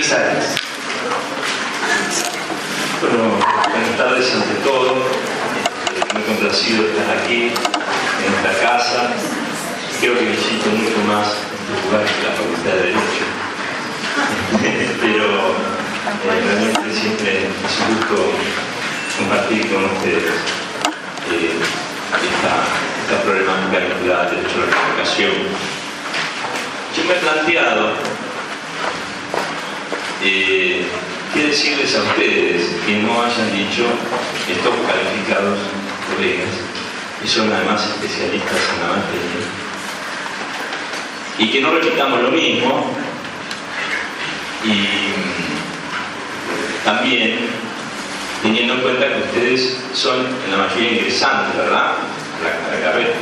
necesarias. Bueno, buenas tardes ante todo. Muy complacido de estar aquí, en esta casa. Creo que visito mucho más este lugar que la Facultad de Derecho. Pero realmente siempre es un gusto compartir con ustedes esta problemática vinculada al derecho a la comunicación. Yo me he planteado qué decirles a ustedes que no hayan dicho estos calificados colegas, que son además especialistas en la materia, y que no repitamos lo mismo, y también teniendo en cuenta que ustedes son en la mayoría ingresantes, ¿verdad?, a la carrera.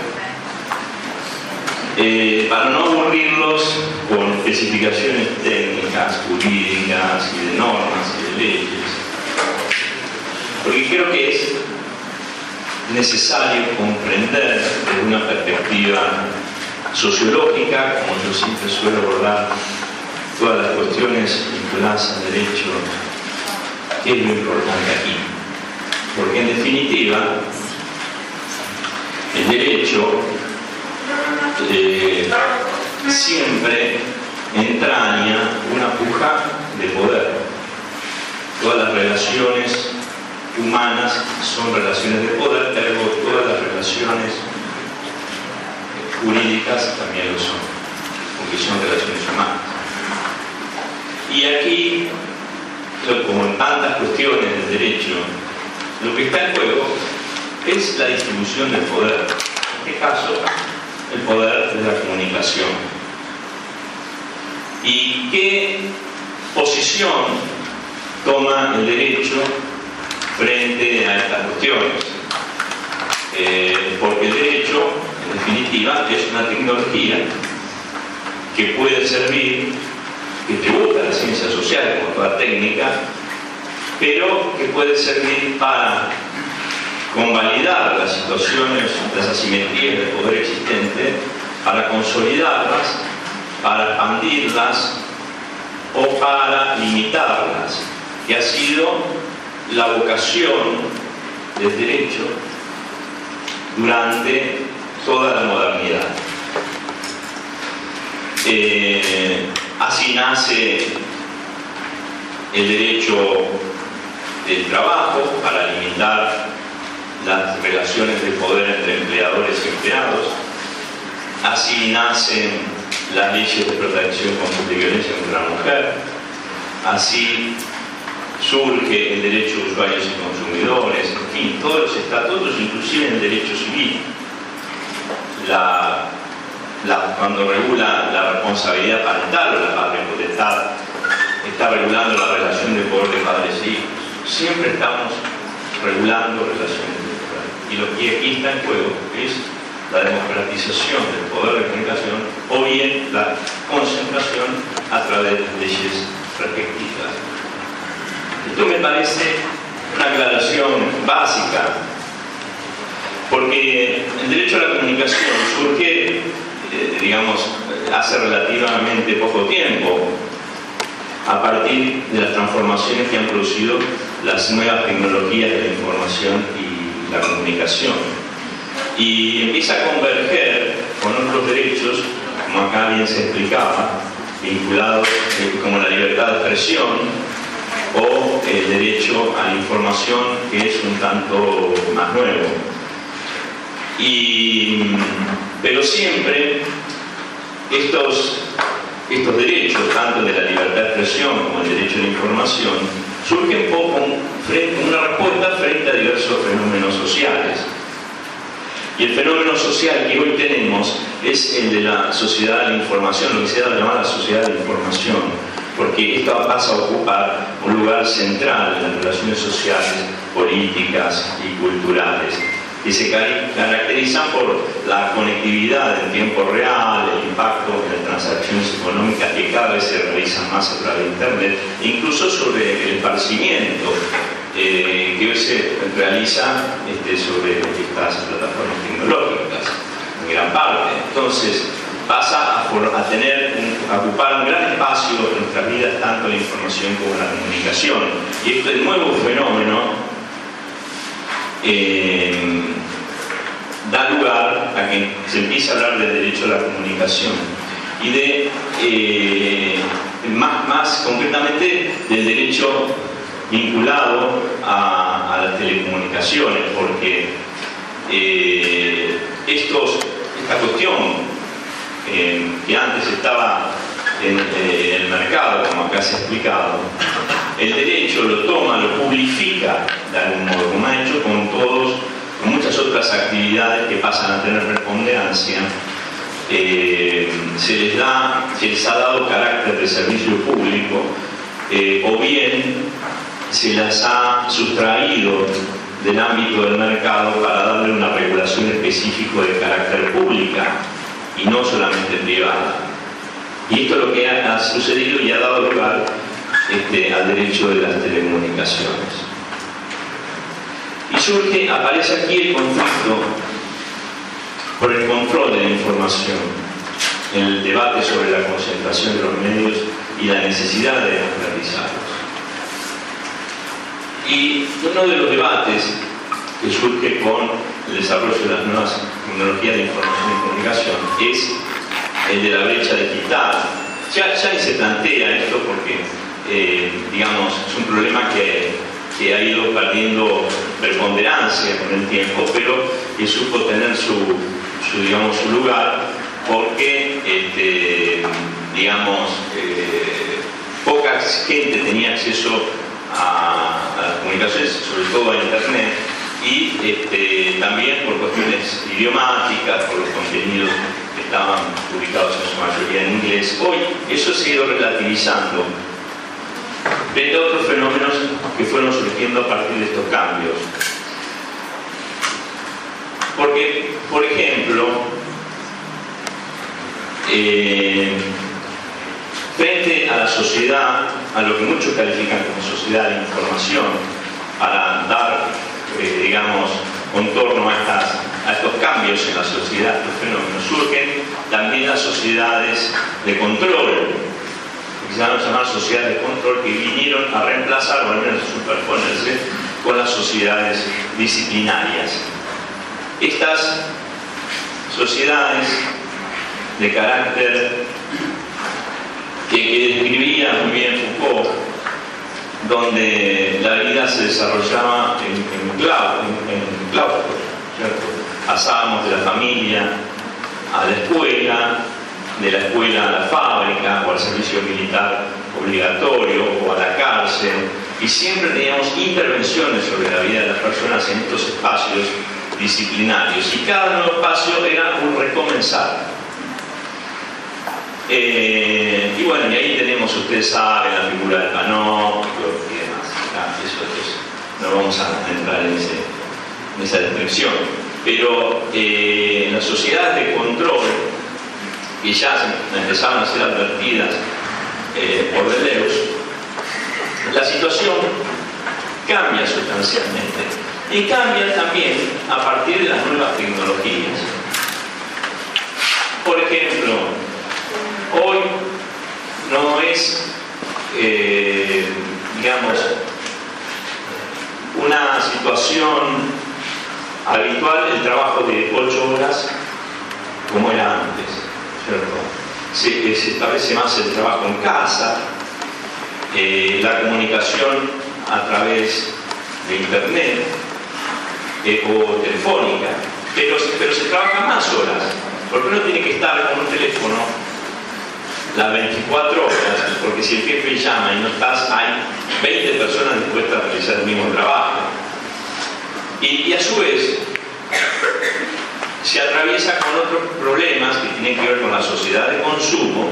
Para no aburrirlos con especificaciones técnicas, jurídicas y de normas y de leyes, porque creo que es necesario comprender desde una perspectiva sociológica, como yo siempre suelo abordar todas las cuestiones vinculadas al derecho, qué es lo importante aquí. Porque en definitiva, el derecho siempre entraña una puja de poder. Todas las relaciones humanas son relaciones de poder, pero todas las relaciones jurídicas también lo son, porque son relaciones humanas. Y aquí, como en tantas cuestiones del derecho, lo que está en juego es la distribución del poder. En este caso, el poder de la comunicación. ¿Y qué posición toma el derecho frente a estas cuestiones? Porque el derecho, en definitiva, es una tecnología que puede servir, que tributa a la ciencia social como toda técnica, pero que puede servir para convalidar las situaciones, las asimetrías del poder existente, para consolidarlas, para expandirlas o para limitarlas, que ha sido la vocación del derecho durante toda la modernidad. Así nace el derecho del trabajo, para limitar las relaciones de poder entre empleadores y empleados. Así nacen las leyes de protección contra la violencia contra la mujer. Así surge el derecho de usuarios y consumidores, en fin, todos los estatutos, inclusive en el derecho civil. Cuando regula la responsabilidad parental o la patria potestad, está regulando la relación de poder de padres e hijos. Siempre estamos regulando relaciones de poder. Y lo que aquí está en juego es la democratización del poder de comunicación o bien la concentración a través de leyes respectivas. Esto me parece una aclaración básica, porque el derecho a la comunicación surge, hace relativamente poco tiempo, a partir de las transformaciones que han producido las nuevas tecnologías de la información y la comunicación. Y empieza a converger con otros derechos, como acá bien se explicaba, vinculados como la libertad de expresión o el derecho a la información, que es un tanto más nuevo. Pero siempre estos derechos, tanto de la libertad de expresión como el derecho a la información, surgen como una respuesta frente a diversos fenómenos sociales. Y el fenómeno social que hoy tenemos es el de la sociedad de la información, lo que se llama la sociedad de la información, porque esto pasa a ocupar un lugar central en las relaciones sociales, políticas y culturales, que se caracterizan por la conectividad en tiempo real, el impacto en las transacciones económicas que cada vez se realizan más a través de Internet, e incluso sobre el esparcimiento que hoy se realiza sobre estas plataformas tecnológicas, en gran parte. Entonces, pasa a ocupar un gran espacio en nuestras vidas, tanto la información como la comunicación. Y este nuevo fenómeno da lugar a que se empiece a hablar del derecho a la comunicación y de más concretamente del derecho vinculado a las telecomunicaciones, porque esta cuestión que antes estaba en el mercado, como acá se ha explicado, el derecho lo toma, lo publifica de algún modo, como ha hecho con muchas otras actividades que pasan a tener preponderancia. Se les ha dado carácter de servicio público, o bien se las ha sustraído del ámbito del mercado para darle una regulación específica de carácter pública y no solamente privada. Y esto es lo que ha sucedido y ha dado lugar al derecho de las telecomunicaciones. Y aparece aquí el conflicto por el control de la información, en el debate sobre la concentración de los medios y la necesidad de democratizarlos. Y uno de los debates que surge con el desarrollo de las nuevas tecnologías de información y comunicación es el de la brecha digital. Ya se plantea esto porque, digamos, es un problema que ha ido perdiendo preponderancia con el tiempo, pero que supo tener su lugar porque, poca gente tenía acceso a las comunicaciones, sobre todo a Internet, y también por cuestiones idiomáticas, por los contenidos que estaban publicados en su mayoría en inglés. Hoy eso se ha ido relativizando frente a otros fenómenos que fueron surgiendo a partir de estos cambios. Porque, por ejemplo, frente a la sociedad, a lo que muchos califican como sociedad de información, para dar, contorno a estos cambios en la sociedad, estos fenómenos, surgen también las sociedades de control, que se van a llamar sociedades de control, que vinieron a reemplazar o al menos a superponerse con las sociedades disciplinarias. Estas sociedades de carácter que describía muy bien Foucault, donde la vida se desarrollaba en claustros, ¿cierto? Pasábamos de la familia a la escuela, de la escuela a la fábrica, o al servicio militar obligatorio, o a la cárcel, y siempre teníamos intervenciones sobre la vida de las personas en estos espacios disciplinarios, y cada nuevo espacio era un recomenzar. Y bueno, y ahí tenemos, ustedes saben, la figura del panóptico y demás. No vamos a entrar en esa descripción. Pero en las sociedades de control, que ya empezaban a ser advertidas por Deleuze, la situación cambia sustancialmente. Y cambia también a partir de las nuevas tecnologías. Por ejemplo, hoy no es, una situación habitual el trabajo de 8 horas como era antes, ¿cierto? Se establece más el trabajo en casa, la comunicación a través de Internet o telefónica, pero se trabaja más horas, porque uno tiene que estar con un teléfono las 24 horas, porque si el jefe llama y no estás, hay 20 personas dispuestas a realizar el mismo trabajo. Y a su vez se atraviesa con otros problemas que tienen que ver con la sociedad de consumo,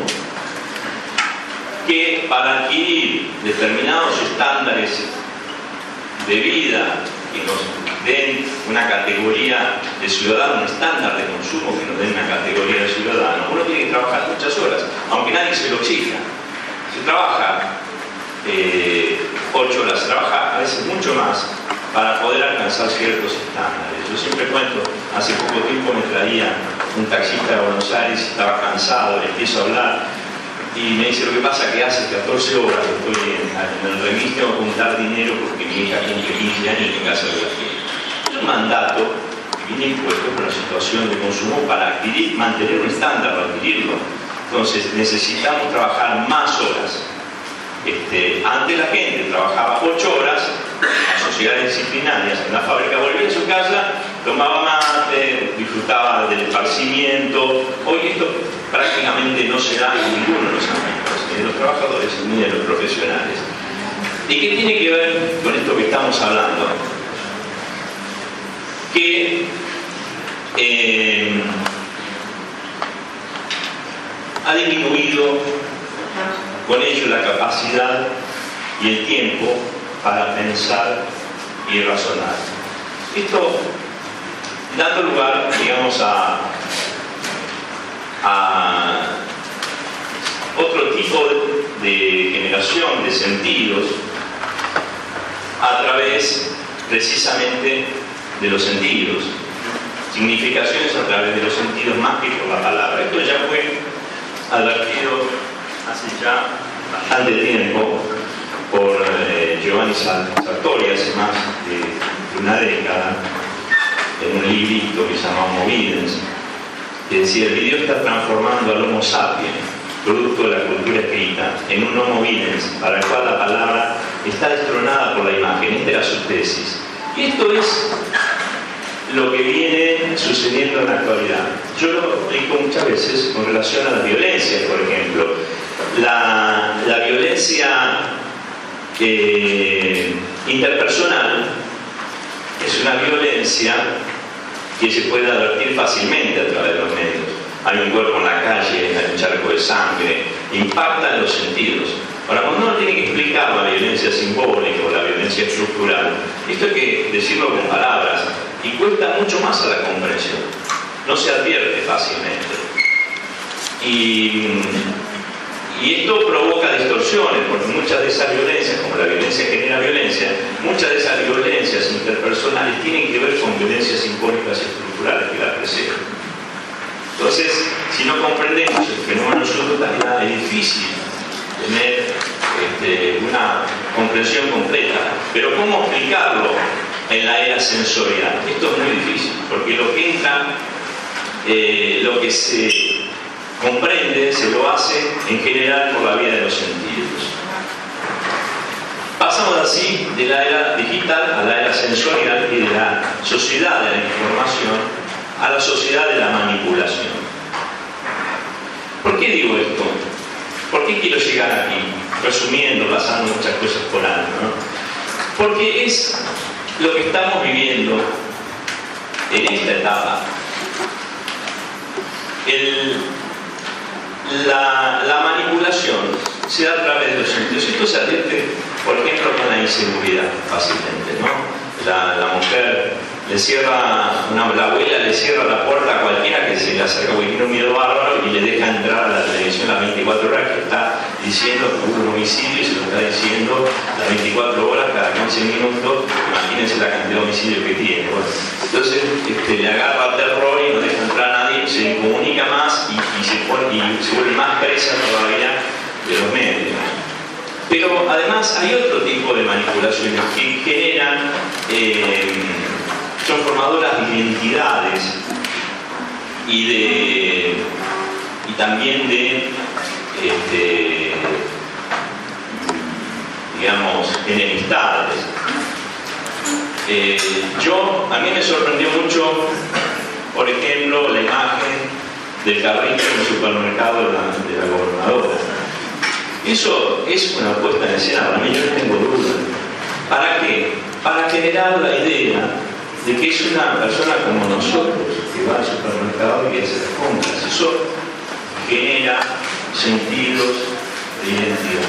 que para adquirir determinados estándares de vida que nos den una categoría de ciudadano, un estándar de consumo que nos den una categoría de ciudadano, uno tiene que trabajar muchas horas, aunque nadie se lo exija. Se trabaja 8 horas, se trabaja a veces mucho más para poder alcanzar ciertos estándares. Yo siempre cuento, hace poco tiempo me traía un taxista de Buenos Aires, estaba cansado, le empiezo a hablar y me dice: lo que pasa es que hace 14 horas que estoy en el remis, tengo que juntar dinero porque mi hija tiene 15 años y en casa de la fiesta. Es un mandato que viene impuesto por la situación de consumo para mantener un estándar, para adquirirlo. Entonces necesitamos trabajar más horas. Antes la gente trabajaba 8 horas, las sociedades disciplinarias en la fábrica, volvía a su casa, tomaba mate, disfrutaba del esparcimiento. Hoy esto prácticamente no se da en ninguno de los ámbitos, ni de los trabajadores ni de los profesionales. ¿Y qué tiene que ver con esto que estamos hablando? Que ha disminuido con ello la capacidad y el tiempo para pensar y razonar. Esto dando lugar, digamos, a otro tipo de generación de sentidos a través precisamente de los sentidos, significaciones a través de los sentidos más que por la palabra. Esto ya fue advertido hace ya bastante tiempo por Giovanni Sartori, hace más de una década, en un librito que se llama Homo Videns, que decía: el video está transformando al Homo sapiens, producto de la cultura escrita, en un Homo Videns, para el cual la palabra está destronada por la imagen. Esta era su tesis. Y esto es lo que viene sucediendo en la actualidad. Yo lo explico muchas veces con relación a la violencia, por ejemplo. La violencia interpersonal es una violencia que se puede advertir fácilmente a través de los medios. Hay un cuerpo en la calle, hay un charco de sangre, impacta en los sentidos. Ahora, cuando uno tiene que explicar la violencia simbólica o la violencia estructural, esto hay que decirlo con palabras y cuesta mucho más a la comprensión. No se advierte fácilmente. Y esto provoca distorsiones, porque muchas de esas violencias, como la violencia genera violencia, muchas de esas violencias interpersonales tienen que ver con violencias simbólicas y estructurales que la preceden. Entonces, si no comprendemos el fenómeno de su totalidad, es difícil tener una comprensión completa. Pero ¿cómo explicarlo en la era sensorial? Esto es muy difícil, porque lo que entra, lo que se comprende, se lo hace en general por la vía de los sentidos. Pasamos así de la era digital a la era sensorial y de la sociedad de la información a la sociedad de la manipulación. ¿Por qué digo esto? ¿Por qué quiero llegar aquí? Resumiendo, pasando muchas cosas por alto, ¿no? Porque es lo que estamos viviendo en esta etapa. La manipulación se da a través de los sentidos. Esto se advierte, por ejemplo, con la inseguridad fácilmente, ¿no? La mujer le cierra, la abuela le cierra la puerta a cualquiera que se le acerca porque tiene un miedo bárbaro y le deja entrar a la televisión las 24 horas que está diciendo que hubo un homicidio y se lo está diciendo las 24 horas cada 15 minutos. Imagínense la cantidad de homicidios que tiene. Bueno, entonces le agarra terror y no deja entrar a nadie, se incomunica más y se vuelve más presa todavía de los medios. Pero además hay otro tipo de manipulaciones que generan, son formadoras de identidades y también de digamos, enemistades. A mí me sorprendió mucho, por ejemplo, la imagen del carrito en el supermercado de la gobernadora. Eso es una puesta en escena, para mí yo no tengo duda. ¿Para qué? Para generar la idea de que es una persona como nosotros que va al supermercado y hace las compras. Eso genera sentidos de identidad.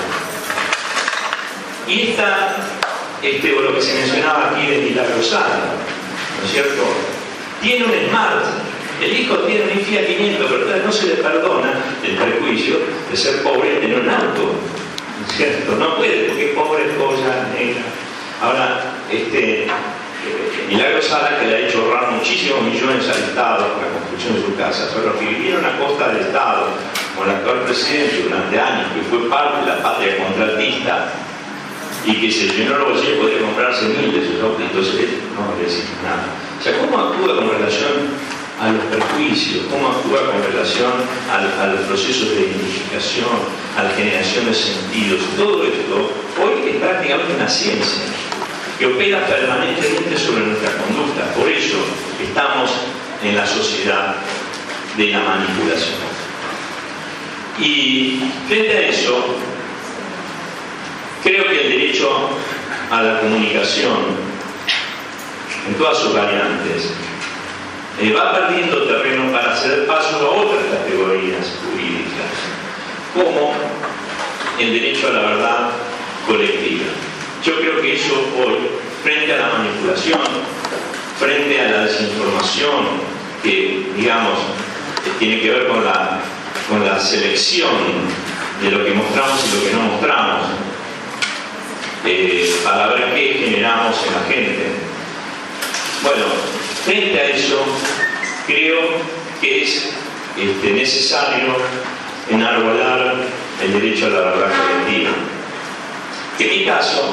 Y lo que se mencionaba aquí de Milagrosana, ¿no es cierto? Tiene un Smart, el hijo tiene un Fiat 500, pero no se le perdona el prejuicio de ser pobre y tener un auto, ¿no es cierto? No puede, porque pobre es cosa negra. Ahora, Milagro Sala, que le ha hecho ahorrar muchísimos millones al Estado por la construcción de su casa, son los que vivieron a costa del Estado, con el actual presidente durante años, que fue parte de la patria contratista y que se llenó los bolsillos, podría comprarse 1000 de sus autos, entonces no le decimos nada. O sea, ¿cómo actúa con relación a los perjuicios? ¿Cómo actúa con relación a los procesos de identificación, a la generación de sentidos? Todo esto hoy es prácticamente una ciencia que opera permanentemente sobre nuestra conducta. Por eso estamos en la sociedad de la manipulación. Y frente a eso, creo que el derecho a la comunicación, en todas sus variantes, va perdiendo terreno para hacer paso a otras categorías jurídicas, como el derecho a la verdad colectiva. Yo creo que eso hoy, frente a la manipulación, frente a la desinformación, que digamos tiene que ver con la selección de lo que mostramos y lo que no mostramos, para ver qué generamos en la gente. Bueno, frente a eso, creo que es necesario enarbolar el derecho a la verdad colectiva. En mi caso,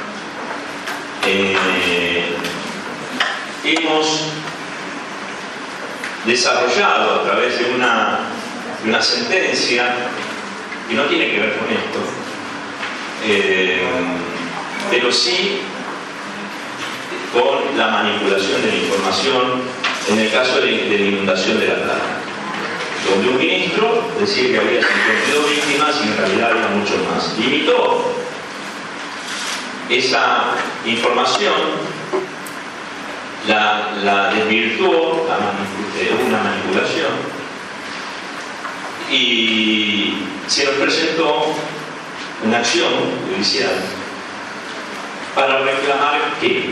hemos desarrollado a través de una sentencia que no tiene que ver con esto, pero sí con la manipulación de la información en el caso de la inundación de La Plata, donde un ministro decía que había 52 víctimas y en realidad había mucho más. Limitó esa información, la desvirtuó, una manipulación, y se nos presentó una acción judicial para reclamar que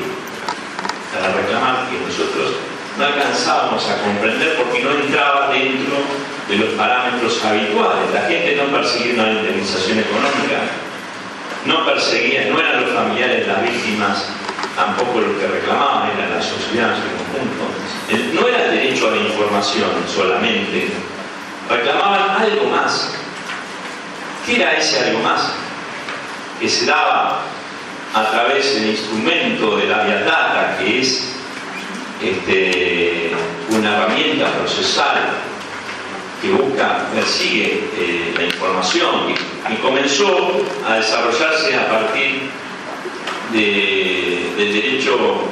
nosotros no alcanzábamos a comprender porque no entraba dentro de los parámetros habituales. La gente no perseguía una indemnización económica, no eran los familiares de las víctimas, tampoco los que reclamaban, era la sociedad en su conjunto. No era el derecho a la información solamente, reclamaban algo más. ¿Qué era ese algo más? Que se daba a través del instrumento de la vía data, que es una herramienta procesal que persigue la información, y comenzó a desarrollarse a partir del derecho,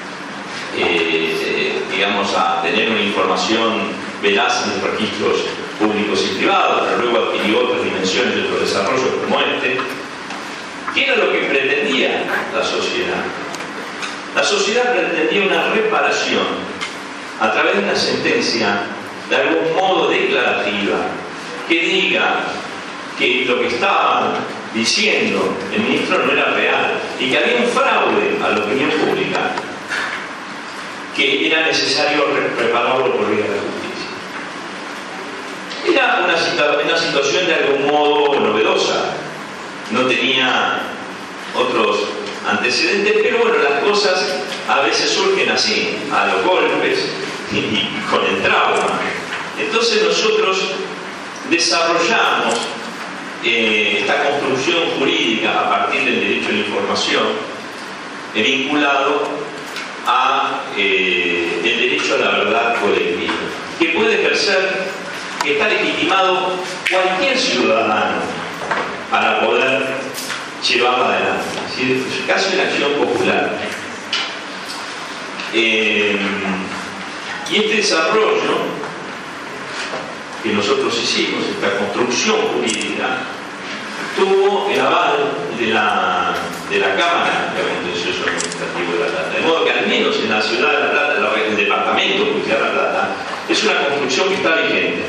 digamos, a tener una información veraz en los registros públicos y privados, pero luego adquirió otras dimensiones de otros desarrollos como este. ¿Qué era lo que pretendía la sociedad? La sociedad pretendía una reparación a través de una sentencia de algún modo declarativa que diga que lo que estaba diciendo el ministro no era real y que había un fraude a la opinión pública, que era necesario repararlo por vía de la justicia. Era una situación de algún modo novedosa, no tenía otros antecedentes, pero bueno, las cosas a veces surgen así, a los golpes y con el trauma. Entonces nosotros desarrollamos esta construcción jurídica a partir del derecho a la información, vinculado a el derecho a la verdad colectiva, que puede ejercer, que está legitimado cualquier ciudadano para poder llevarla adelante. Es decir, es casi una acción popular. Y este desarrollo que nosotros hicimos, esta construcción jurídica, tuvo el aval de la Cámara de Contencioso Administrativo de La Plata. De modo que al menos en la ciudad de La Plata, el departamento judicial de La Plata, es una construcción que está vigente.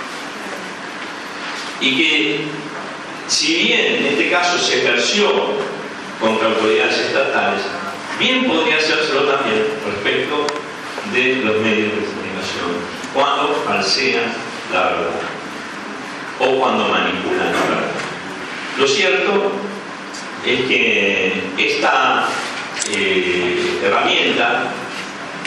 Y que, si bien en este caso se ejerció contra autoridades estatales, bien podría hacérselo también respecto de los medios de comunicación, cuando falsean la verdad o cuando manipulan la verdad. Lo cierto es que esta herramienta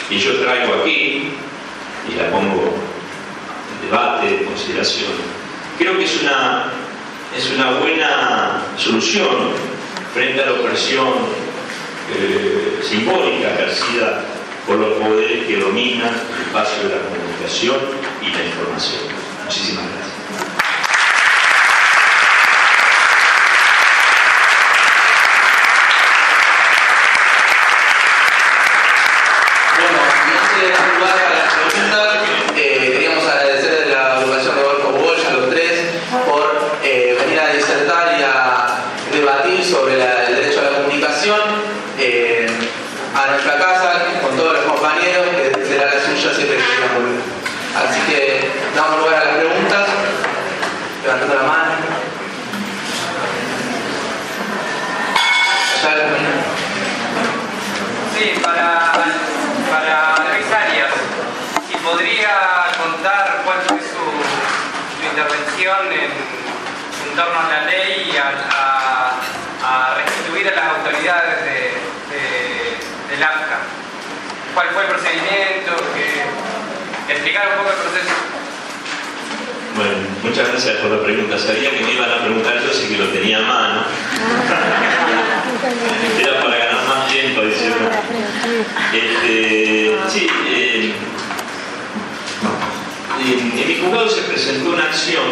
que yo traigo aquí y la pongo en debate, en consideración, creo que es una buena solución frente a la opresión simbólica ejercida por los poderes que dominan el espacio de la comunicación y la información. Muchísimas gracias. Bueno, y antes de dar lugar a las preguntas, queríamos agradecer a la agrupación Rodolfo Walsh, a los tres, por venir a disertar y a debatir sobre el derecho a la comunicación. A nuestra casa, con todos los compañeros, que será la suya siempre que quieran volver. Así que damos lugar a las preguntas, levantando la mano. Sí, para Luis Arias, si podría contar cuál fue su intervención en torno a la ley y a restituir a las autoridades del AFCA. ¿Cuál fue el procedimiento? Explicar un poco el proceso. Bueno, muchas gracias por la pregunta. Sabía que me iban a preguntar yo, así que lo tenía a mano. Era para ganar más tiempo, decía. Sí, en mi juzgado se presentó una acción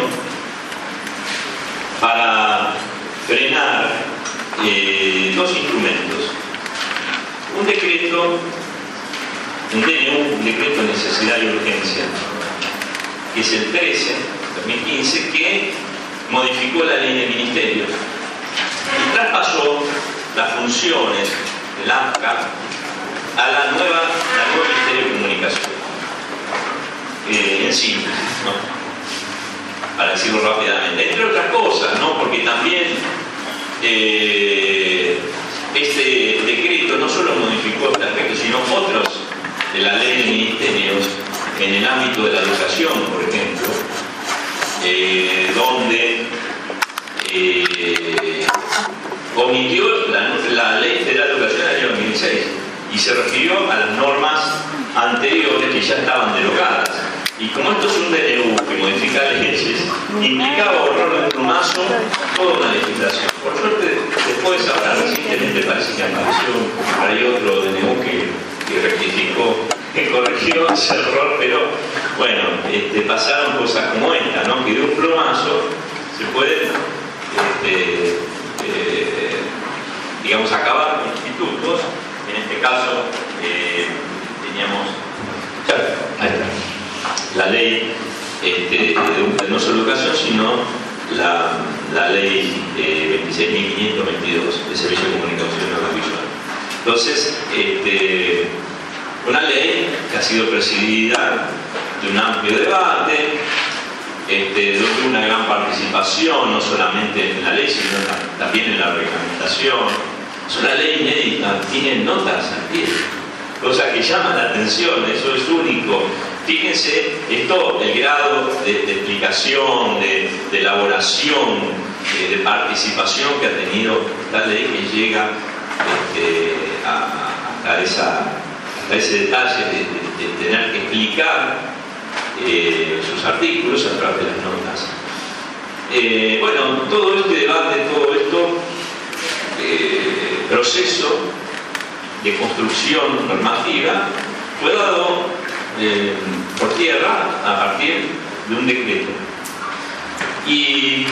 para frenar dos instrumentos. Un decreto, un DNU, un decreto de necesidad y urgencia, que es el 13, 2015, que modificó la ley de ministerios y traspasó las funciones del AFCA a la nueva Ministerio de Comunicación. En síntesis, ¿no? Para decirlo rápidamente. Entre otras cosas, ¿no? Porque también este decreto no solo modificó este aspecto, sino otros de la ley de ministerios en el ámbito de la educación, por ejemplo, donde omitió la Ley Federal de Educación del año 2006 y se refirió a las normas anteriores que ya estaban derogadas. Y como esto es un DNU que modifica leyes, implicaba borrar de un plumazo toda una legislación. Por suerte, después, ahora recientemente parece que apareció hay otro DNU que rectificó, que corrigió ese error, pero bueno, pasaron cosas como esta, ¿no? Que de un plumazo se puede, digamos, acabar con institutos. En este caso, teníamos, ahí está, la ley no solo educación, sino la ley 26.522 de Servicio de Comunicación Audiovisual. Entonces, una ley que ha sido presidida de un amplio debate, donde hubo una gran participación, no solamente en la ley, sino también en la reglamentación. Es una ley inédita, tiene notas al pie, cosa que llama la atención, eso es único. Fíjense esto, el grado de explicación, de elaboración, de participación que ha tenido esta ley, que llega hasta ese detalle de tener que explicar sus artículos a través de las notas. Bueno, todo este debate, todo esto proceso de construcción normativa fue dado por tierra a partir de un decreto. Y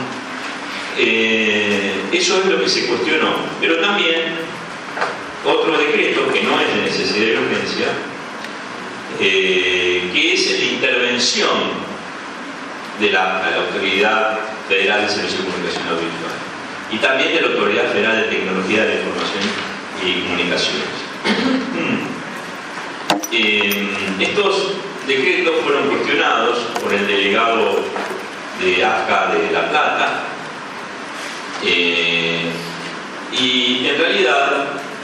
eso es lo que se cuestionó. Pero también otro decreto que no es de necesidad y urgencia, que es el de intervención de la Autoridad Federal de Servicio de Comunicación Audiovisual y también de la Autoridad Federal de Tecnología de la Información y Comunicaciones. Estos decretos fueron cuestionados por el delegado de AFCA de La Plata y en realidad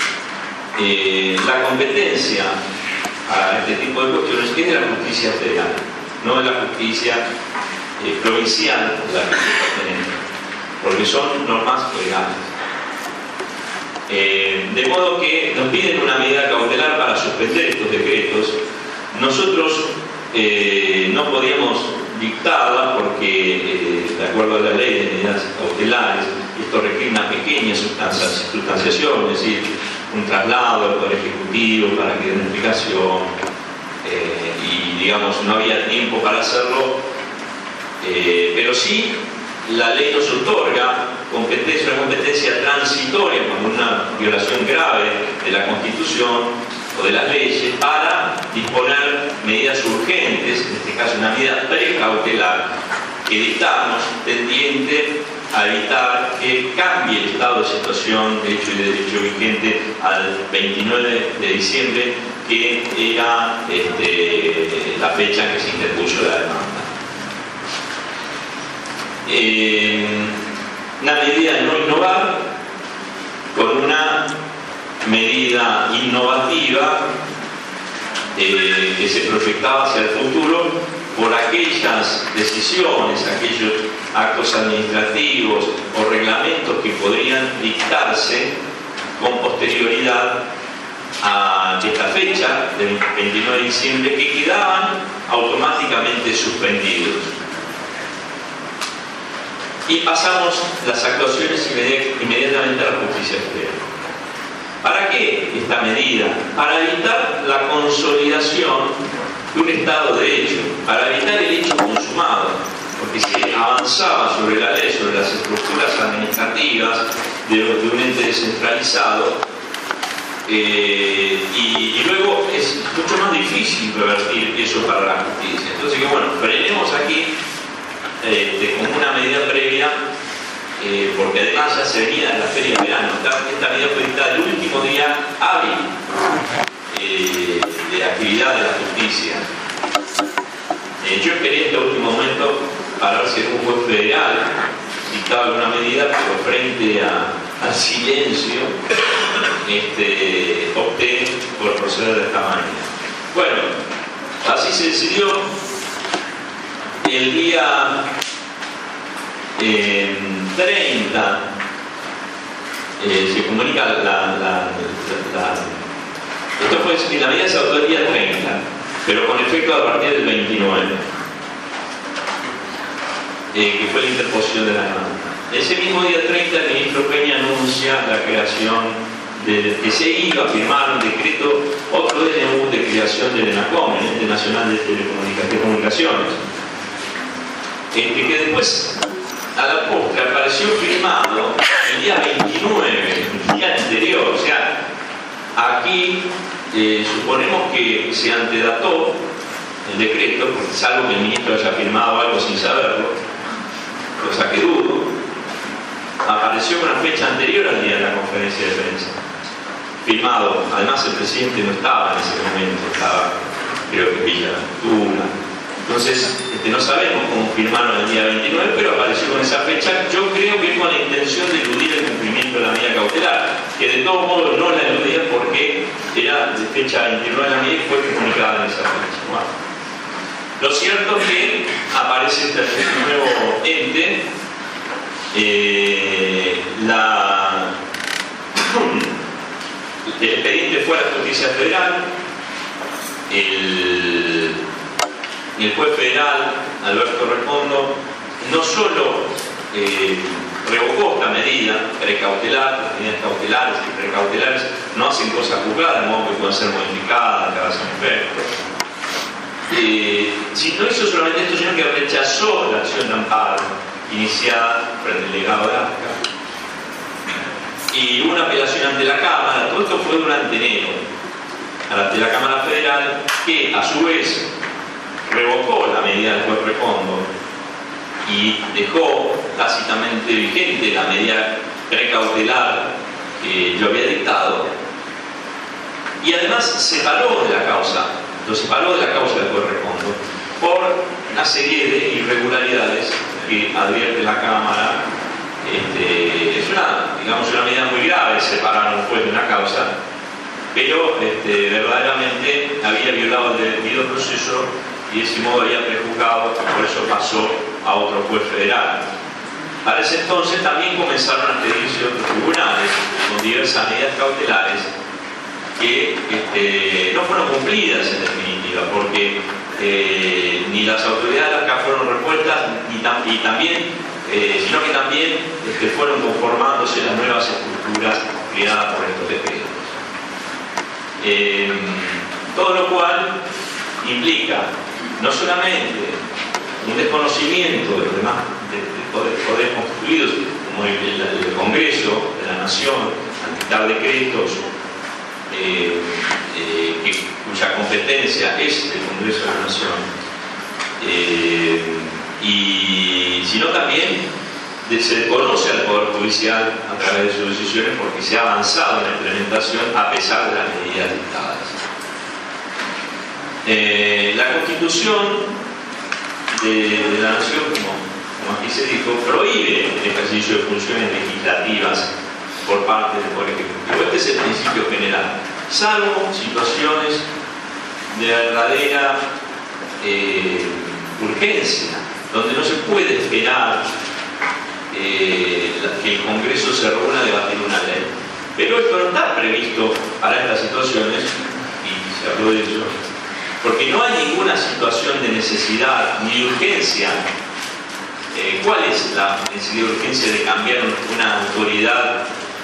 la competencia a este tipo de cuestiones es de la justicia federal, no de la justicia provincial de la que se pertenece, porque son normas legales. De modo que nos piden una medida cautelar para suspender estos decretos. Nosotros no podíamos dictarla porque, de acuerdo a la ley de medidas cautelares, esto requiere una pequeña sustanciación, es decir, un traslado al Poder Ejecutivo para que dé una explicación, y digamos no había tiempo para hacerlo, pero sí la ley nos otorga una competencia transitoria con una violación grave de la Constitución o de las leyes para disponer medidas urgentes, en este caso una medida precautelar que dictamos tendiente a evitar que cambie el estado de situación de hecho y de derecho vigente al 29 de diciembre, que era la fecha en que se interpuso la demanda. Una medida de no innovar con una medida innovativa que se proyectaba hacia el futuro por aquellas decisiones, aquellos actos administrativos o reglamentos que podrían dictarse con posterioridad a esta fecha del 29 de diciembre, que quedaban automáticamente suspendidos. Y pasamos las actuaciones inmediatamente a la justicia federal. ¿Para qué esta medida? Para evitar la consolidación de un Estado de Derecho, para evitar el hecho consumado, porque se avanzaba sobre la ley, sobre las estructuras administrativas de un ente descentralizado, y luego es mucho más difícil revertir eso para la justicia. Entonces, bueno, frenemos aquí como una medida previa, porque además ya se venía de la feria de verano. Esta medida fue dictada el último día hábil de actividad de la justicia. Yo esperé este último momento para ver si algún juez federal dictaba alguna medida, pero frente al silencio opté por proceder de esta manera. Bueno, así se decidió. El día 30 se comunica esto fue, la medida se adoptó el día 30, pero con efecto a partir del 29, que fue la interposición de la demanda. Ese mismo día 30 el ministro Peña anuncia la creación que se iba a firmar un decreto, otro DNU de creación del ENACOM, el Ente Nacional de Telecomunicaciones, que después a la postre apareció firmado el día 29, el día anterior. O sea, aquí suponemos que se antedató el decreto, porque salvo que el ministro haya firmado algo sin saberlo, cosa que dudo, apareció con una fecha anterior al día de la conferencia de prensa, firmado. Además el presidente no estaba en ese momento, estaba, creo que Villa Tuna. Entonces, no sabemos cómo firmaron el día 29, pero apareció con esa fecha, yo creo que con la intención de eludir el cumplimiento de la medida cautelar, que de todos modos no la eludía porque era de fecha 29 de la medida y fue comunicada en esa fecha. Bueno, lo cierto es que aparece este nuevo ente, el expediente fue a la Justicia Federal, el juez federal, Alberto Recondo, no solo revocó esta medida precautelar, las medidas cautelares y precautelares no hacen cosa juzgada, de modo que pueden ser modificadas cada vez en efecto. No hizo solamente esto, sino que rechazó la acción de amparo iniciada por el delegado de AFCA. Y hubo una apelación ante la Cámara. Todo esto fue durante enero, ante la Cámara Federal, que a su vez revocó la medida del juez Recondo y dejó tácitamente vigente la medida precautelar que yo había dictado, y además separó de la causa, lo separó de la causa del juez Recondo por una serie de irregularidades que advierte la Cámara. Es una medida muy grave separar a un juez de una causa, pero verdaderamente había violado el debido proceso y de ese modo había prejuzgado, por eso pasó a otro juez federal. Para ese entonces también comenzaron a pedirse otros tribunales. con diversas medidas cautelares que no fueron cumplidas en definitiva, porque ni las autoridades acá fueron repuestas, sino que también fueron conformándose las nuevas estructuras creadas por estos decretos. Todo lo cual implica no solamente un desconocimiento de los demás poderes constituidos, como el Congreso de la Nación, al dictar decretos cuya competencia es el Congreso de la Nación, sino también se desconoce al Poder Judicial a través de sus decisiones, porque se ha avanzado en la implementación a pesar de las medidas dictadas. La Constitución de la Nación, como aquí se dijo, prohíbe el ejercicio de funciones legislativas por parte del Poder Ejecutivo. Este es el principio general, salvo situaciones de verdadera urgencia, donde no se puede esperar que el Congreso se reúna a debatir una ley. Pero esto no está previsto para estas situaciones, y se habló de eso, porque no hay ninguna situación de necesidad ni de urgencia. ¿Cuál es la necesidad de urgencia de cambiar una autoridad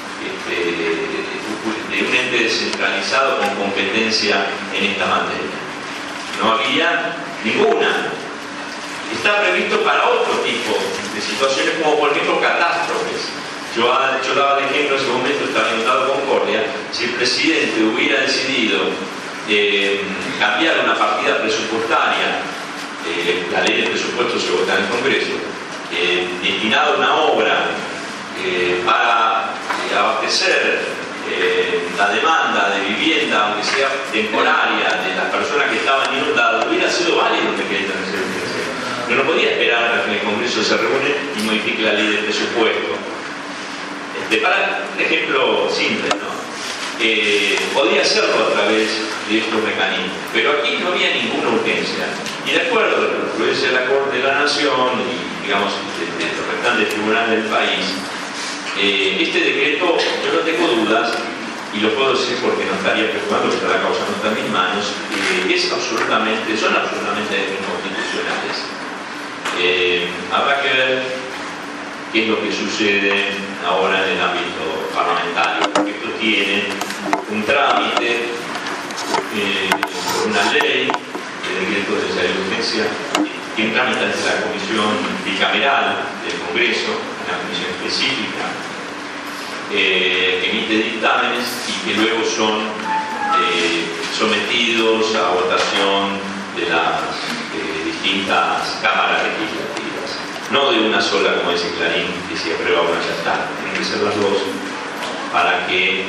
de un ente descentralizado con competencia en esta materia? No había ninguna. Está previsto para otro tipo de situaciones, como por ejemplo catástrofes. Yo daba el ejemplo en ese momento, estaba en Estado Concordia. Si el presidente hubiera decidido cambiar una partida presupuestaria, la ley de presupuesto se vota en el Congreso, destinada a una obra para abastecer la demanda de vivienda, aunque sea temporaria, de las personas que estaban inundadas, hubiera sido válido un decreto en ese urgencia. Pero no podía esperar a que el Congreso se reúne y modifique la ley de presupuesto. Para un ejemplo simple, ¿no? Podía hacerlo a través de estos mecanismos, pero aquí no había ninguna urgencia. Y de acuerdo a la jurisprudencia de la Corte de la Nación y, digamos, de los restantes tribunales del país, este decreto, yo no tengo dudas, y lo puedo decir porque no estaría preocupando, porque la causa no está en mis manos, son absolutamente inconstitucionales. Habrá que ver qué es lo que sucede ahora en el ámbito parlamentario, porque esto tiene un trámite por una ley de decreto de necesidad de urgencia, que tramita ante la Comisión Bicameral del Congreso, una comisión específica, que emite dictámenes y que luego son sometidos a votación de las distintas cámaras legislativas. No de una sola, como dice Clarín, que si aprueba una ya está. Tienen que ser las dos para que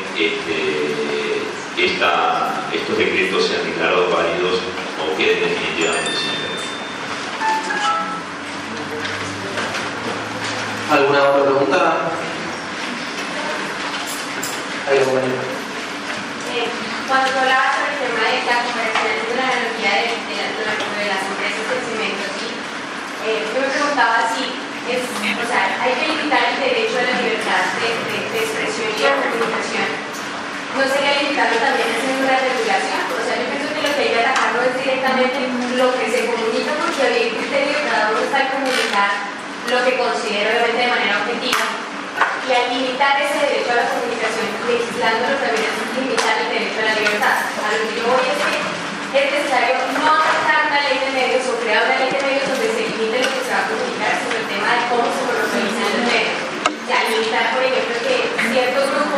estos decretos sean declarados válidos o queden definitivamente sin efecto. ¿Alguna otra pregunta? ¿Hay algún compañero? Cuando hablaba sobre el tema de la comercialización de la energía de las empresas del cemento, ¿sí? Yo me preguntaba si hay que limitar el derecho a la libertad de expresión y de comunicación. ¿No sería limitarlo también haciendo una regulación? O sea, yo pienso que lo que hay que atacar no es directamente lo que se comunica, porque había el criterio de cada uno está en comunicar lo que considera obviamente de manera objetiva. Y al limitar ese derecho a la comunicación, legislándolo también es limitar el derecho a la libertad. A lo que yo voy es que es necesario no adaptar una ley de medios o crear una ley de medios donde se limite lo que se va a comunicar, sino el tema de cómo se monopolizan los medios. O sea, limitar, por ejemplo, que cierto grupo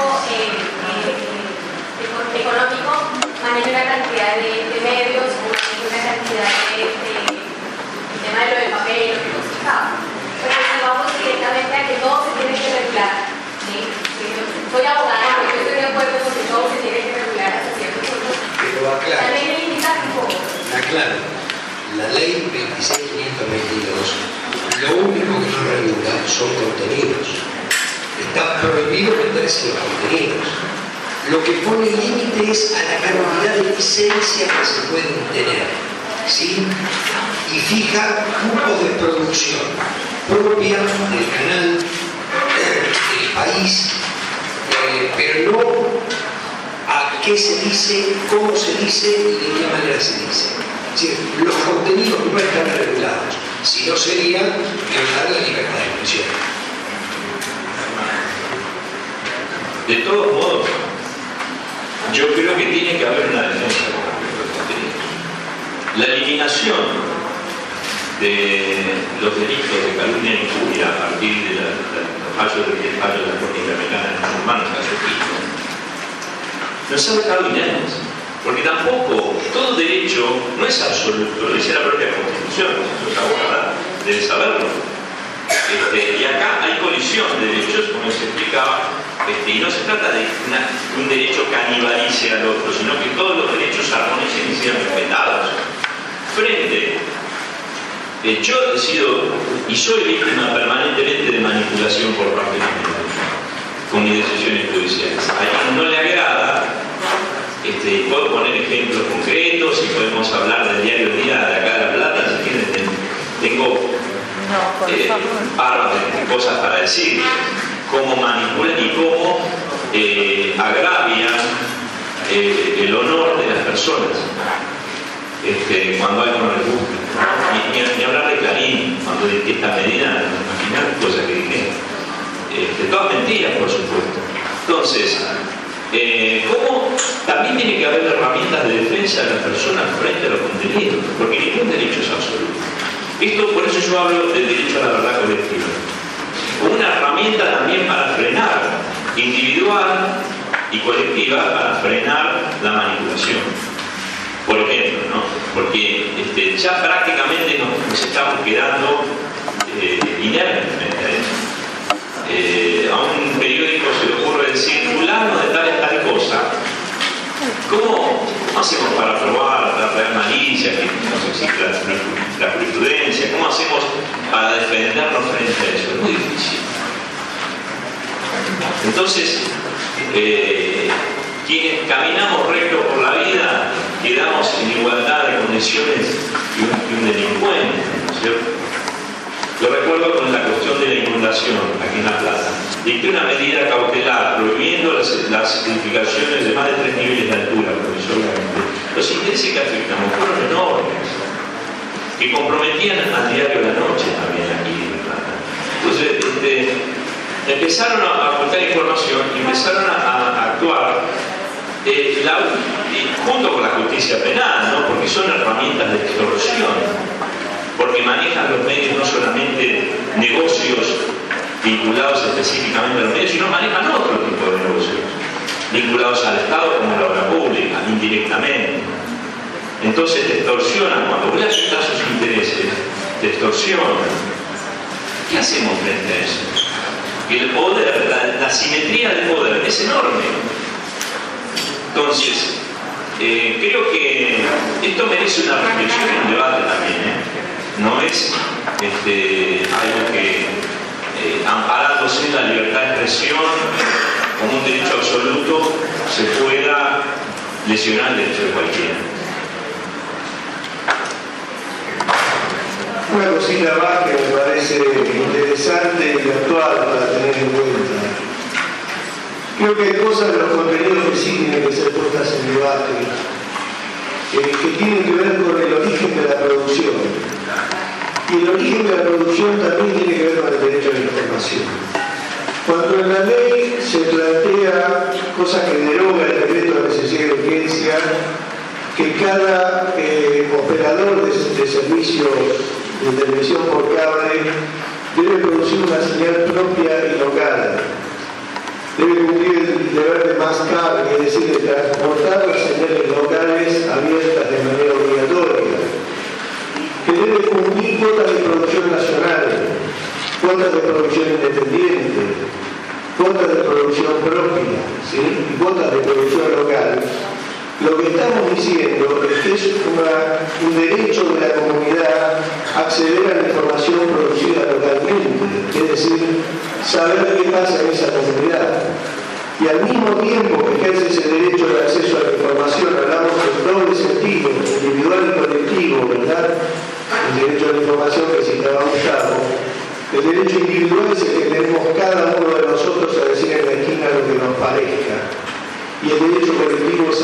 económico maneje una cantidad de medios o maneje una cantidad el tema de lo del papel y lo que nos explicaba. Pero si vamos directamente a que todo se tiene que regular, ¿sí? Soy abogada, yo estoy de acuerdo con que todo se tiene que regular hasta cierto punto. Pero aclaro. La ley limita un poco. Aclaro. La ley 26.522, lo único que no regula son contenidos. Está prohibido meterse en los contenidos. Lo que pone límite es a la cantidad de licencias que se pueden tener, ¿sí? Y fija cupos de producción propia del canal del país, pero qué se dice, cómo se dice y de qué manera se dice. Es decir, los contenidos no están regulados, si no sería violar la libertad de expresión. De todos modos, yo creo que tiene que haber una defensa con respecto a los contenidos. La eliminación de los delitos de calumnia e injuria a partir de los fallos de la Corte Interamericana de Derechos Humanos, caso Quito, nos ha dejado inermes, porque tampoco todo derecho no es absoluto, lo dice la propia Constitución, eso es abogada, debe saberlo. Y acá hay colisión de derechos, como se explicaba, y no se trata de un derecho que canibalice al otro, sino que todos los derechos armonicen y sean respetados. Frente, yo he sido y soy víctima permanentemente de manipulación por parte de los medios con mis decisiones judiciales. A quien no le agrada, puedo poner ejemplos concretos y podemos hablar del diario El Día de acá de La Plata, si quieren, tengo barras de cosas para decir, cómo manipulan y cómo agravian el honor de las personas cuando algo no les gusta. Ni hablar de Clarín, cuando de esta medida, imaginar cosas que dije. Todas mentiras, por supuesto. Entonces, ¿cómo también tiene que haber herramientas de defensa de las personas frente a los contenidos? Porque ningún derecho es absoluto. Por eso yo hablo del derecho a la verdad colectiva. Como una herramienta también para frenar, individual y colectiva, para frenar la manipulación. Por ejemplo, ¿no? Porque ya prácticamente nos estamos quedando inermes frente a eso. A un periódico se le ocurre decir, fulano de tal cosa. ¿Cómo hacemos para probar la real malicia, que no existe la jurisprudencia? ¿Cómo hacemos para defendernos frente a eso? Es muy difícil. Entonces, quienes caminamos recto por la vida, quedamos en igualdad de condiciones que un delincuente, ¿no es cierto? Lo recuerdo con la cuestión de la inundación aquí en La Plata. Dicté una medida cautelar prohibiendo las edificaciones de más de 3 niveles de altura provisoriamente. Los intereses que afectamos fueron enormes, que comprometían al diario La Noche también aquí en La Plata. Entonces, empezaron a ocultar información, empezaron a actuar junto con la justicia penal, ¿no? Porque son herramientas de extorsión. Porque manejan los medios no solamente negocios vinculados específicamente a los medios, sino manejan otro tipo de negocios vinculados al Estado como la obra pública, indirectamente. Entonces te extorsionan, cuando vos le afectás sus intereses, te extorsionan. ¿Qué hacemos frente a eso? Que el poder, la simetría del poder es enorme. Entonces, creo que esto merece una reflexión y un debate también, No es algo que, amparándose en la libertad de expresión como un derecho absoluto, se pueda lesionar el derecho de cualquiera. Una cosita más que me parece interesante y actual para tener en cuenta. Creo que hay cosas de los contenidos que sí tienen que ser puestas en debate, que tienen que ver con el origen de la producción. Y el origen de la producción también tiene que ver con el derecho a la información. Cuando en la ley se plantea cosas que deroga el decreto de necesidad y urgencia, que cada operador de servicios de televisión por cable debe producir una señal propia y local, debe cumplir el deber de más cable, es decir, de transportar las señales locales abiertas de manera obligatoria, que debe cumplir cuotas de producción nacional, cuotas de producción independiente, cuotas de producción propia, ¿sí? Y cuotas de producción local. Lo que estamos diciendo es que es un derecho de la comunidad acceder a la información producida localmente, es decir, saber qué pasa en esa comunidad. Y al mismo tiempo que ejerce ese derecho de acceso a la información, hablamos en doble sentido, individual y colectivo, ¿verdad? El derecho a la información que citaba Gustavo. El derecho individual es el que tenemos cada uno de nosotros a decir en la esquina lo que nos parezca. Y el derecho colectivo es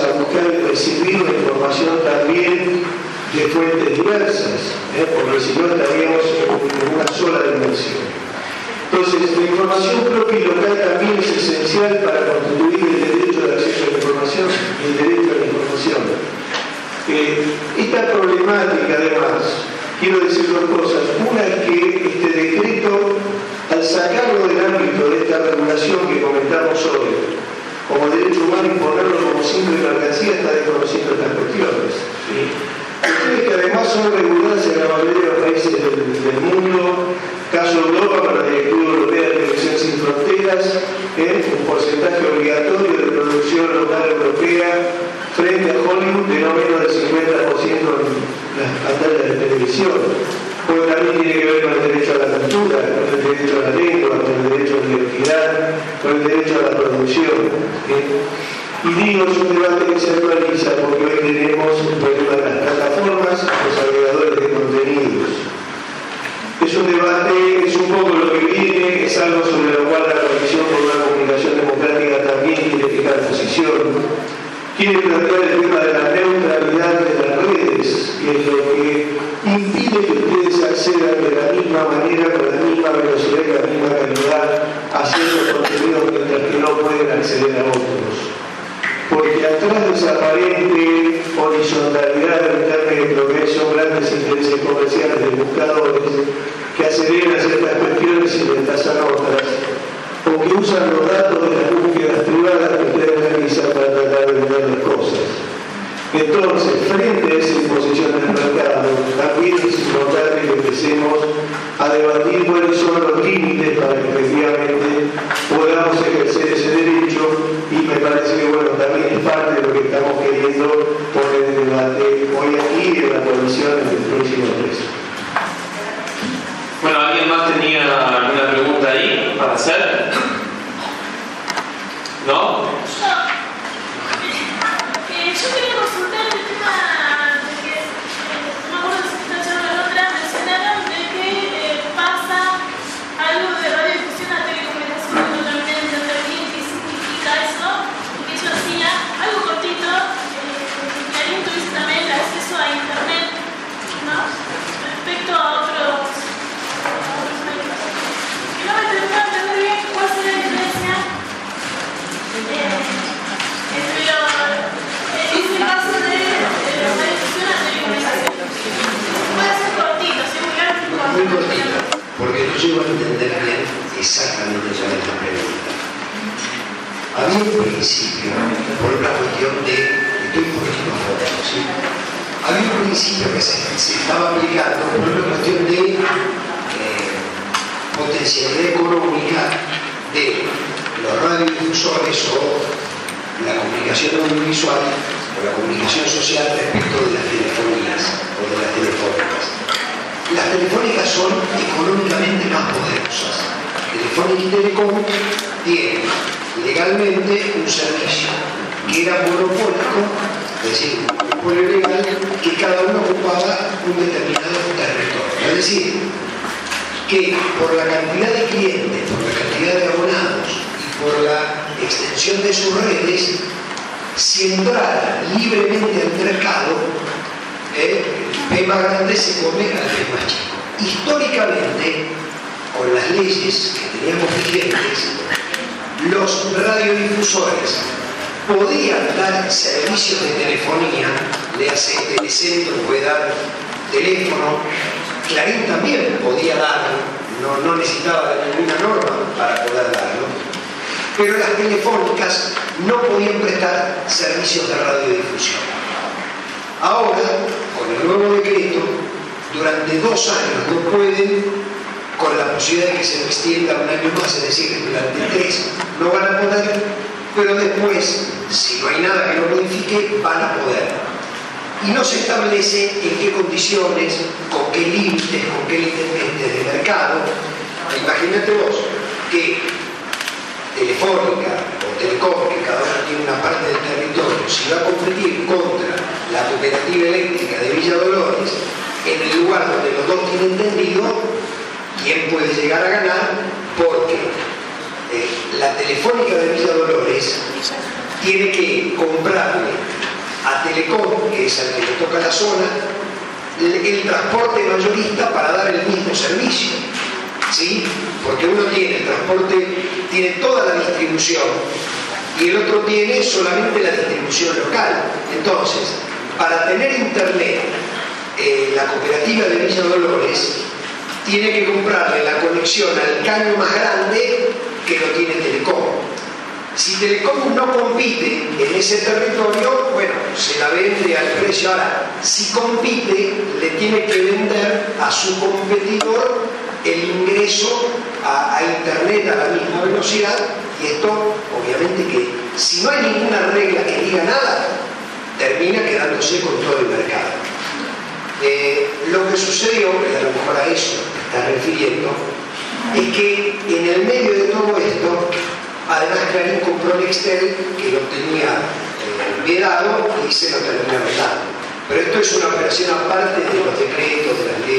de fuentes diversas, porque si no estaríamos en una sola dimensión. Entonces, la información propia y local también es esencial para constituir el derecho de acceso a la información y el derecho a la información. Esta problemática, además, quiero decir dos cosas. Una es que este decreto, al sacarlo del ámbito de esta regulación que comentamos hoy, como derecho humano y ponerlo como simple mercancía, está desconociendo estas cuestiones. ¿Sí? Cuestiones que además son reguladas en la mayoría de los países del mundo, caso Europa, para la Directiva Europea de Televisión Sin Fronteras, un porcentaje obligatorio de producción local europea frente a Hollywood de no menos del 50% en las pantallas de televisión. Porque también tiene que ver con el derecho a la cultura, con el derecho a la lengua, con el derecho a la identidad, con el derecho a la producción. Y digo, es un debate que se actualiza porque hoy tenemos el problema de las plataformas y los agregadores de contenidos. Es un debate, es un poco lo que viene, es algo sobre lo cual la Comisión por una Comunicación Democrática también quiere fijar posición. Quiere plantear el tema de la neutralidad de las redes, que es lo que impide que ustedes accedan de la misma manera, con la misma velocidad y la misma calidad a ciertos contenidos, mientras que no pueden acceder a otros. Porque atrás de esa aparente horizontalidad en términos de lo que son grandes intereses comerciales de buscadores que aceleran ciertas cuestiones y retrasan otras, o que usan los datos de las búsquedas privadas que ustedes realizan para tratar de vender las cosas. Entonces, frente a esa imposición del mercado, también es importante que empecemos a debatir cuáles son los límites para que efectivamente podamos ejercer ese derecho, y me parece que bueno, también es parte de lo que estamos queriendo poner en debate hoy aquí y en la comisión en el próximo 3. Bueno, ¿alguien más tenía alguna pregunta ahí para hacer? ¿No? Yo quería consultar el tema de que, no me acuerdo si está echando la otra, mencionaron de que pasa algo de radiodifusión a telecomunicación, que no terminé de entender bien qué significa eso, y que yo hacía algo cortito, que alguien tuviese también el acceso a internet, ¿no? Respecto a otros medios. Que no me terminaba de entender bien cuál sería la diferencia entre ese caso de radiodifusión a telecomunicación. Puede ser cortito, si es muy largo, muy cortito, porque no llego a entender bien exactamente ya esta pregunta. Había un principio, por una cuestión de, estoy un poquito afuera, ¿sí? Había un principio que se estaba aplicando por una cuestión de potencialidad económica de los radiodifusores o la comunicación audiovisual o la comunicación social respecto de las telefonías o de las telefónicas. Las telefónicas son económicamente más poderosas. Telefónica y Telecom tienen legalmente un servicio que era monopólico, es decir, un monopolio legal, que cada uno ocupaba un determinado territorio. Es decir, que por la cantidad de clientes, por la cantidad de abonados y por la extensión de sus redes, si entrara libremente al mercado, el P más grande se come al P más chico. Históricamente, con las leyes que teníamos vigentes, los radiodifusores podían dar servicios de telefonía, le hace Telecentro, puede dar teléfono, Clarín también podía darlo, no necesitaba ninguna norma para poder darlo, pero las telefónicas no podían prestar servicios de radiodifusión. Ahora, con el nuevo decreto, durante 2 años no pueden, con la posibilidad de que se extienda un año más, es decir, durante 3 no van a poder, pero después, si no hay nada que lo modifique, van a poder. Y no se establece en qué condiciones, con qué límites, con qué límites de mercado. Imagínate vos que Telefónica o Telecom, que cada uno tiene una parte del territorio, si va a competir contra la cooperativa eléctrica de Villa Dolores, en el lugar donde los dos tienen tendido, ¿quién puede llegar a ganar? Porque la Telefónica de Villa Dolores tiene que comprarle a Telecom, que es al que le toca la zona, el transporte mayorista para dar el mismo servicio, ¿sí? Porque uno tiene el transporte, tiene toda la distribución y el otro tiene solamente la distribución local. Entonces, para tener internet, la cooperativa de Villa Dolores tiene que comprarle la conexión al caño más grande que lo tiene Telecom. Si Telecom no compite en ese territorio, bueno, se la vende al precio. Ahora, si compite, le tiene que vender a su competidor el ingreso a internet a la misma velocidad, y esto obviamente que si no hay ninguna regla que diga nada, termina quedándose con todo el mercado. Lo que sucedió, que a lo mejor a eso te estás refiriendo, es que en el medio de todo esto, además Clarín compró Nextel, que lo tenía vedado, y se lo terminaron dando. Pero esto es una operación aparte de los decretos, de las leyes.